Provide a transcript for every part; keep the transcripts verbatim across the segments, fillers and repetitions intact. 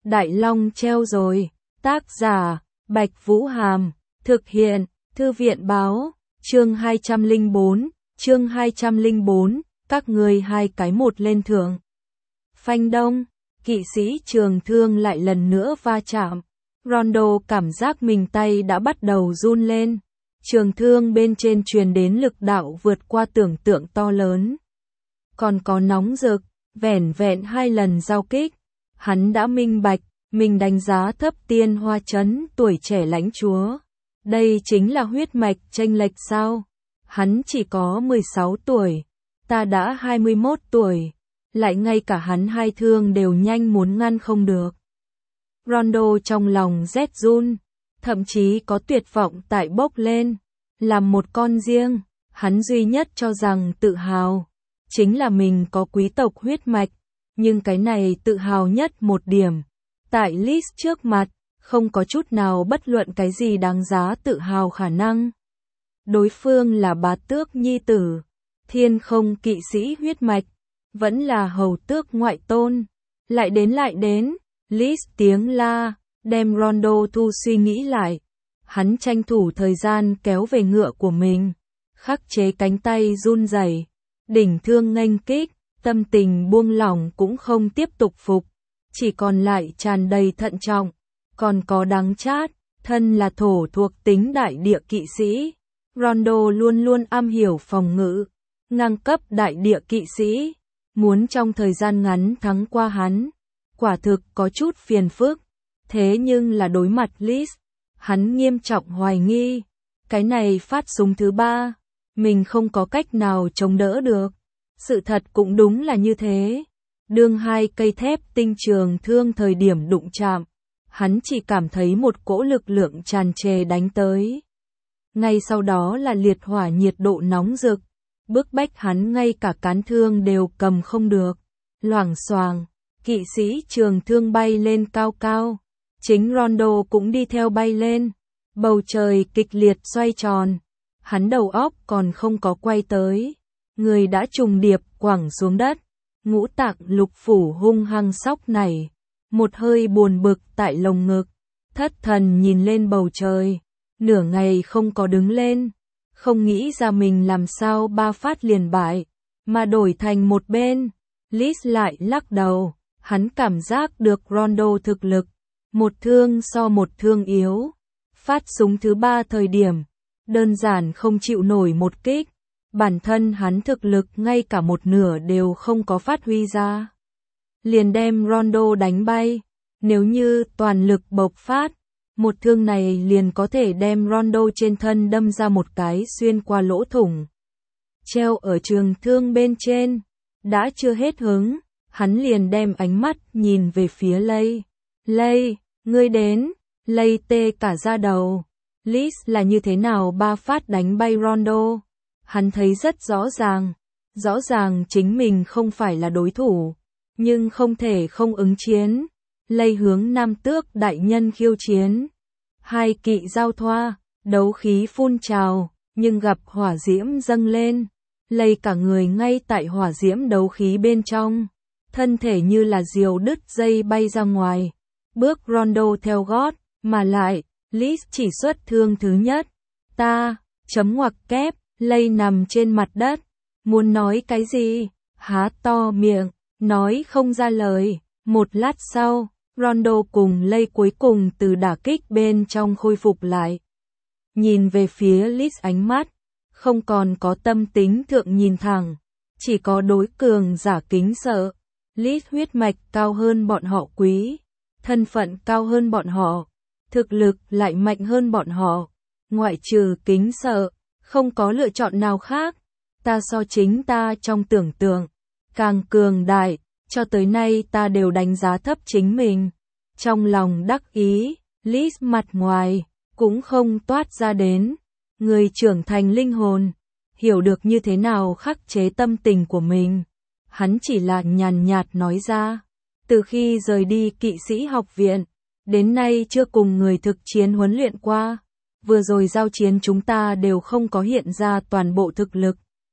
Đại Long treo rồi. Tác giả, Bạch Vũ Hàm. Thực hiện, Thư viện báo. Chương hai trăm lẻ bốn, chương hai trăm lẻ bốn, các ngươi hai cái một lên thượng. Phanh đông, kỵ sĩ trường thương lại lần nữa va chạm. Rondo cảm giác mình tay đã bắt đầu run lên. Trường thương bên trên truyền đến lực đạo vượt qua tưởng tượng to lớn. Còn có nóng rực, vẻn vẹn hai lần giao kích. Hắn đã minh bạch, mình đánh giá thấp Tiên Hoa Trấn tuổi trẻ lãnh chúa. Đây chính là huyết mạch chênh lệch sao? Hắn chỉ có mười sáu tuổi, ta đã hai mươi mốt tuổi, lại ngay cả hắn hai thương đều nhanh muốn ngăn không được. Rondo trong lòng rét run, thậm chí có tuyệt vọng tại bốc lên. Làm một con riêng, hắn duy nhất cho rằng tự hào, chính là mình có quý tộc huyết mạch, nhưng cái này tự hào nhất một điểm. Tại Liz trước mặt, không có chút nào bất luận cái gì đáng giá tự hào khả năng. Đối phương là bá tước nhi tử, thiên không kỵ sĩ huyết mạch, vẫn là hầu tước ngoại tôn. Lại đến lại đến, Liz tiếng la, đem Rondo thu suy nghĩ lại. Hắn tranh thủ thời gian kéo về ngựa của mình, khắc chế cánh tay run rẩy, đỉnh thương nghênh kích, tâm tình buông lỏng cũng không tiếp tục phục, chỉ còn lại tràn đầy thận trọng, còn có đắng chát. Thân là thổ thuộc tính đại địa kỵ sĩ, Rondo luôn luôn am hiểu phòng ngự, ngang cấp đại địa kỵ sĩ, muốn trong thời gian ngắn thắng qua hắn, quả thực có chút phiền phức. Thế nhưng là đối mặt Liz, hắn nghiêm trọng hoài nghi, cái này phát súng thứ ba, mình không có cách nào chống đỡ được. Sự thật cũng đúng là như thế. Đương hai cây thép tinh trường thương thời điểm đụng chạm, hắn chỉ cảm thấy một cỗ lực lượng tràn trề đánh tới. Ngay sau đó là liệt hỏa nhiệt độ nóng rực, bức bách hắn ngay cả cán thương đều cầm không được. Loảng xoàng, kỵ sĩ trường thương bay lên cao cao. Chính Rondo cũng đi theo bay lên. Bầu trời kịch liệt xoay tròn. Hắn đầu óc còn không có quay tới, người đã trùng điệp quẳng xuống đất. Ngũ tạng lục phủ hung hăng sóc nảy, một hơi buồn bực tại lồng ngực. Thất thần nhìn lên bầu trời, nửa ngày không có đứng lên, không nghĩ ra mình làm sao ba phát liền bại, mà đổi thành một bên. Liz lại lắc đầu, hắn cảm giác được Rondo thực lực, một thương so một thương yếu. Phát súng thứ ba thời điểm, đơn giản không chịu nổi một kích. Bản thân hắn thực lực ngay cả một nửa đều không có phát huy ra, liền đem Rondo đánh bay. Nếu như toàn lực bộc phát, một thương này liền có thể đem Rondo trên thân đâm ra một cái xuyên qua lỗ thủng. Treo ở trường thương bên trên, đã chưa hết hứng, hắn liền đem ánh mắt nhìn về phía Lay. Lay, ngươi đến. Lay tê cả da đầu. Liz là như thế nào ba phát đánh bay Rondo? Hắn thấy rất rõ ràng, rõ ràng chính mình không phải là đối thủ, nhưng không thể không ứng chiến. Lay hướng Nam Tước đại nhân khiêu chiến. Hai kỵ giao thoa, đấu khí phun trào, nhưng gặp hỏa diễm dâng lên. Lay cả người ngay tại hỏa diễm đấu khí bên trong, thân thể như là diều đứt dây bay ra ngoài. Bước Rondo theo gót, mà lại, Liz chỉ xuất thương thứ nhất. Ta, chấm ngoặc kép. Lay nằm trên mặt đất, muốn nói cái gì, há to miệng, nói không ra lời. Một lát sau, Rondo cùng Lay cuối cùng từ đả kích bên trong khôi phục lại. Nhìn về phía Liz, ánh mắt không còn có tâm tính thượng nhìn thẳng, chỉ có đối cường giả kính sợ. Liz huyết mạch cao hơn bọn họ quý, thân phận cao hơn bọn họ, thực lực lại mạnh hơn bọn họ, ngoại trừ kính sợ, không có lựa chọn nào khác. Ta so chính ta trong tưởng tượng càng cường đại, cho tới nay ta đều đánh giá thấp chính mình. Trong lòng đắc ý, Liz mặt ngoài cũng không toát ra đến. Người trưởng thành linh hồn, hiểu được như thế nào khắc chế tâm tình của mình. Hắn chỉ là nhàn nhạt nói ra, từ khi rời đi kỵ sĩ học viện, đến nay chưa cùng người thực chiến huấn luyện qua. Vừa rồi giao chiến chúng ta đều không có hiện ra toàn bộ thực lực.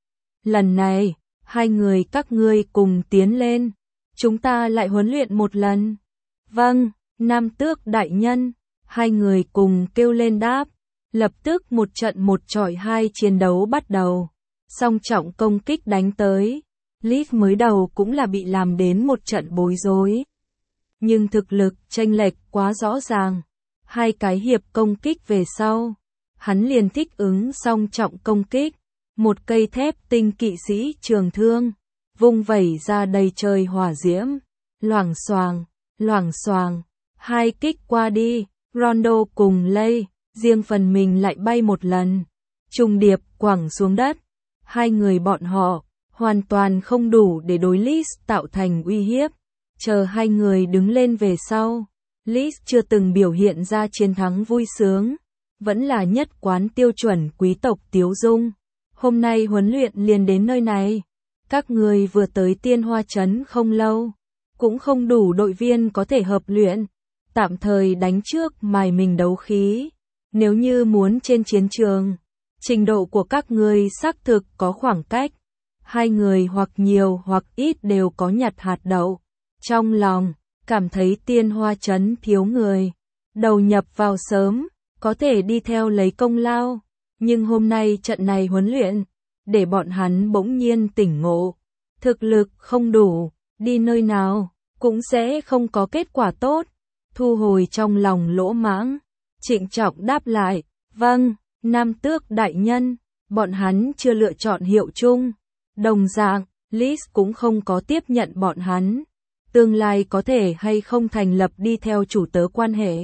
Lần này, hai người các ngươi cùng tiến lên, chúng ta lại huấn luyện một lần. Vâng, Nam tước đại nhân, hai người cùng kêu lên đáp. Lập tức một trận một chọi hai chiến đấu bắt đầu. Song trọng công kích đánh tới. Liz mới đầu cũng là bị làm đến một trận bối rối. Nhưng thực lực chênh lệch quá rõ ràng. Hai cái hiệp công kích về sau. Hắn liền thích ứng song trọng công kích. Một cây thép tinh kỵ sĩ trường thương. Vung vẩy ra đầy trời hỏa diễm. Loảng xoàng, loảng xoàng. Hai kích qua đi. Rondo cùng Lay. Riêng phần mình lại bay một lần. Trùng điệp quẳng xuống đất. Hai người bọn họ. Hoàn toàn không đủ để đối Liz tạo thành uy hiếp. Chờ hai người đứng lên về sau. Liz chưa từng biểu hiện ra chiến thắng vui sướng. Vẫn là nhất quán tiêu chuẩn quý tộc tiếu dung. Hôm nay huấn luyện liền đến nơi này. Các người vừa tới Tiên Hoa Trấn không lâu. Cũng không đủ đội viên có thể hợp luyện. Tạm thời đánh trước mài mình đấu khí. Nếu như muốn trên chiến trường. Trình độ của các người xác thực có khoảng cách. Hai người hoặc nhiều hoặc ít đều có nhặt hạt đậu. Trong lòng, cảm thấy Tiên Hoa Trấn thiếu người. Đầu nhập vào sớm, có thể đi theo lấy công lao. Nhưng hôm nay trận này huấn luyện, để bọn hắn bỗng nhiên tỉnh ngộ. Thực lực không đủ, đi nơi nào, cũng sẽ không có kết quả tốt. Thu hồi trong lòng lỗ mãng. Trịnh trọng đáp lại, vâng, Nam tước đại nhân, bọn hắn chưa lựa chọn hiệu chung. Đồng dạng, Liz cũng không có tiếp nhận bọn hắn. Tương lai có thể hay không thành lập đi theo chủ tớ quan hệ.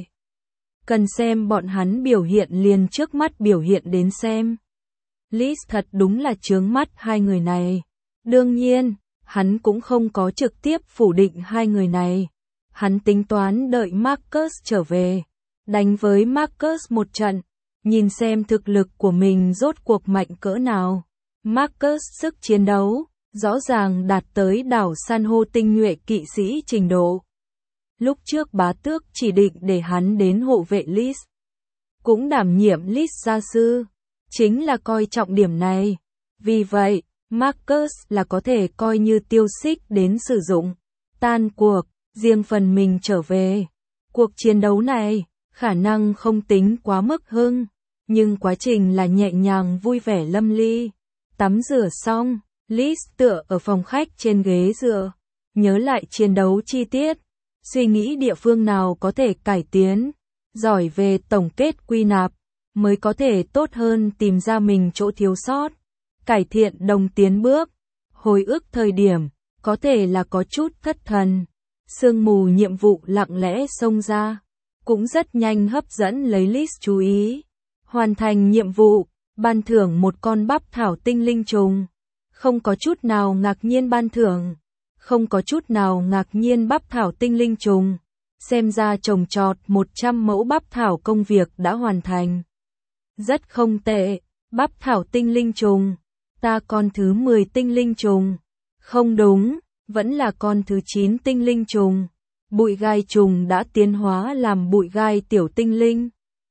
Cần xem bọn hắn biểu hiện liền trước mắt biểu hiện đến xem. Liz thật đúng là chướng mắt hai người này. Đương nhiên, hắn cũng không có trực tiếp phủ định hai người này. Hắn tính toán đợi Marcus trở về. Đánh với Marcus một trận. Nhìn xem thực lực của mình rốt cuộc mạnh cỡ nào. Marcus sức chiến đấu, rõ ràng đạt tới đảo san hô tinh nhuệ kỵ sĩ trình độ. Lúc trước bá tước chỉ định để hắn đến hộ vệ Liz. Cũng đảm nhiệm Liz gia sư. Chính là coi trọng điểm này. Vì vậy, Marcus là có thể coi như tiêu xích đến sử dụng. Tan cuộc, riêng phần mình trở về. Cuộc chiến đấu này, khả năng không tính quá mức hưng. Nhưng quá trình là nhẹ nhàng vui vẻ lâm ly. Tắm rửa xong, Liz tựa ở phòng khách trên ghế dựa. Nhớ lại chiến đấu chi tiết. Suy nghĩ địa phương nào có thể cải tiến. Giỏi về tổng kết quy nạp. Mới có thể tốt hơn tìm ra mình chỗ thiếu sót. Cải thiện đồng tiến bước. Hồi ức thời điểm, có thể là có chút thất thần. Sương mù nhiệm vụ lặng lẽ xông ra. Cũng rất nhanh hấp dẫn lấy Liz chú ý. Hoàn thành nhiệm vụ, ban thưởng một con bắp thảo tinh linh trùng. Không có chút nào ngạc nhiên ban thưởng. Không có chút nào ngạc nhiên bắp thảo tinh linh trùng. Xem ra trồng trọt một trăm mẫu bắp thảo công việc đã hoàn thành. Rất không tệ, bắp thảo tinh linh trùng. Ta con thứ mười tinh linh trùng. Không đúng, vẫn là con thứ chín tinh linh trùng. Bụi gai trùng đã tiến hóa làm bụi gai tiểu tinh linh.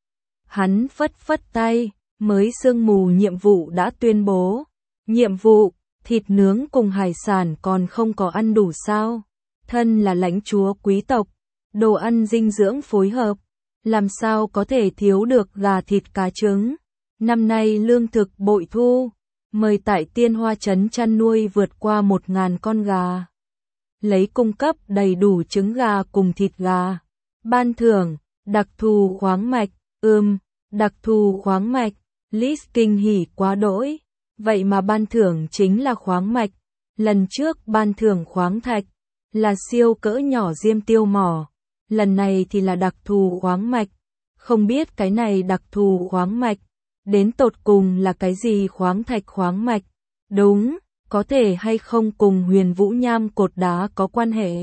Hắn phất phất tay, mới sương mù nhiệm vụ đã tuyên bố. Nhiệm vụ, thịt nướng cùng hải sản còn không có ăn đủ sao. Thân là lãnh chúa quý tộc, đồ ăn dinh dưỡng phối hợp. Làm sao có thể thiếu được gà thịt cá trứng. Năm nay lương thực bội thu. Mời tại Tiên Hoa Trấn chăn nuôi vượt qua một ngàn con gà. Lấy cung cấp đầy đủ trứng gà cùng thịt gà. Ban thưởng, đặc thù khoáng mạch, ưm, đặc thù khoáng mạch. Liz kinh hỉ quá đỗi. Vậy mà ban thưởng chính là khoáng mạch. Lần trước ban thưởng khoáng thạch, là siêu cỡ nhỏ diêm tiêu mỏ. Lần này thì là đặc thù khoáng mạch. Không biết cái này đặc thù khoáng mạch. Đến tột cùng là cái gì khoáng thạch khoáng mạch? Đúng, có thể hay không cùng huyền vũ nham cột đá có quan hệ?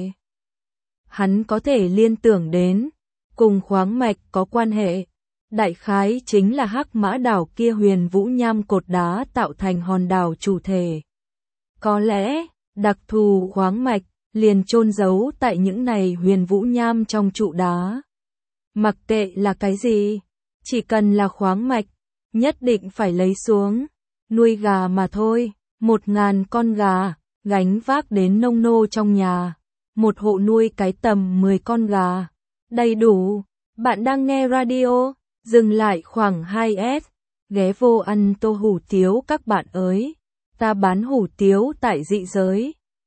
Hắn có thể liên tưởng đến, cùng khoáng mạch có quan hệ. Đại khái chính là hắc mã đảo kia huyền vũ nham cột đá tạo thành hòn đảo chủ thể. Có lẽ, đặc thù khoáng mạch, liền chôn giấu tại những này huyền vũ nham trong trụ đá. Mặc kệ là cái gì, chỉ cần là khoáng mạch, nhất định phải lấy xuống. Nuôi gà mà thôi, một ngàn con gà, gánh vác đến nông nô trong nhà. Một hộ nuôi cái tầm mười con gà, Đầy đủ. Bạn đang nghe radio, dừng lại khoảng hai s, ghé vô ăn tô hủ tiếu các bạn ơi. Ta bán hủ tiếu tại dị giới.